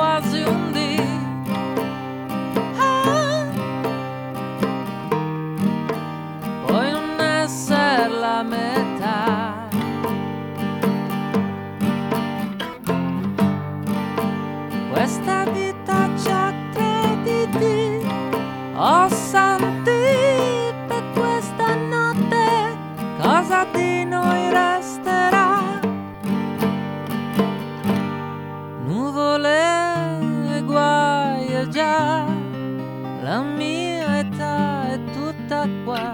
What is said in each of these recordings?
quasi un dì. Puoi non essere la metà. Questa vita ci accrediti, oh santi, per questa notte cosa di noi resterà? Nuvole e guai e già, la mia età è tutta qua.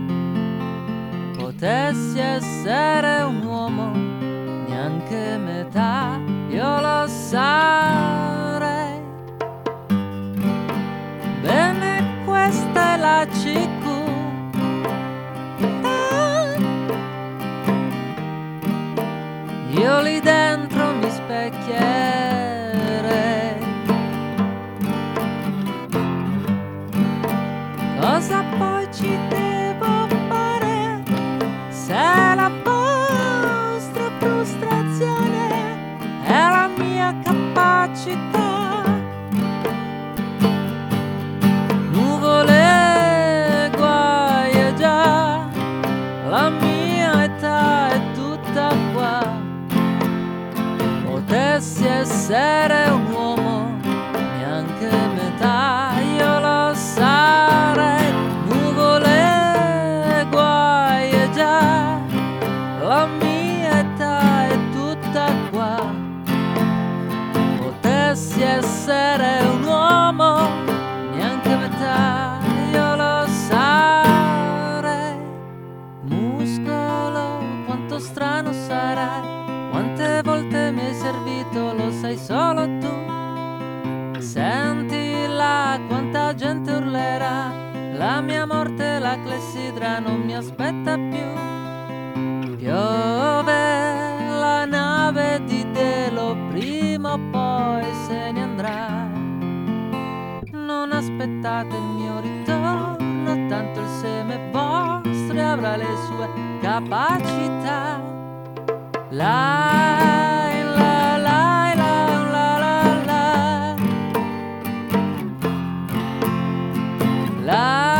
Potessi essere un uomo, neanche metà, io lo sarei. Bene, questa è la CQ. Io lì dentro mi specchierei. Cosa poi ci devo fare se la vostra frustrazione è la mia capacità? Nuvole, guai e già, la mia età è tutta qua. Potessi essere un uomo, neanche metà, io lo sarei. Nuvole, guai e già, la mia età è tutta qua. Potessi essere un uomo, neanche metà, io lo sarei. Muscolo, quanto strano sarai, quante volte mi hai servito, lo sai solo tu. Senti là, quanta gente urlerà, la mia morte, la clessidra non mi aspetta più. Piove, la nave di Delo prima o poi se ne andrà. Non aspettate il mio ritorno, tanto il seme vostro avrà le sue capacità. La la la la la la la la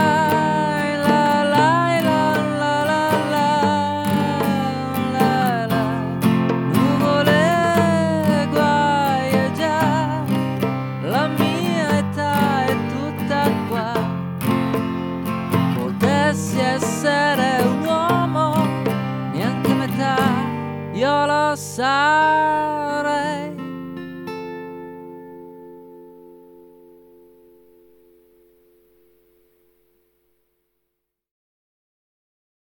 essere un uomo, neanche metà, io lo sarei.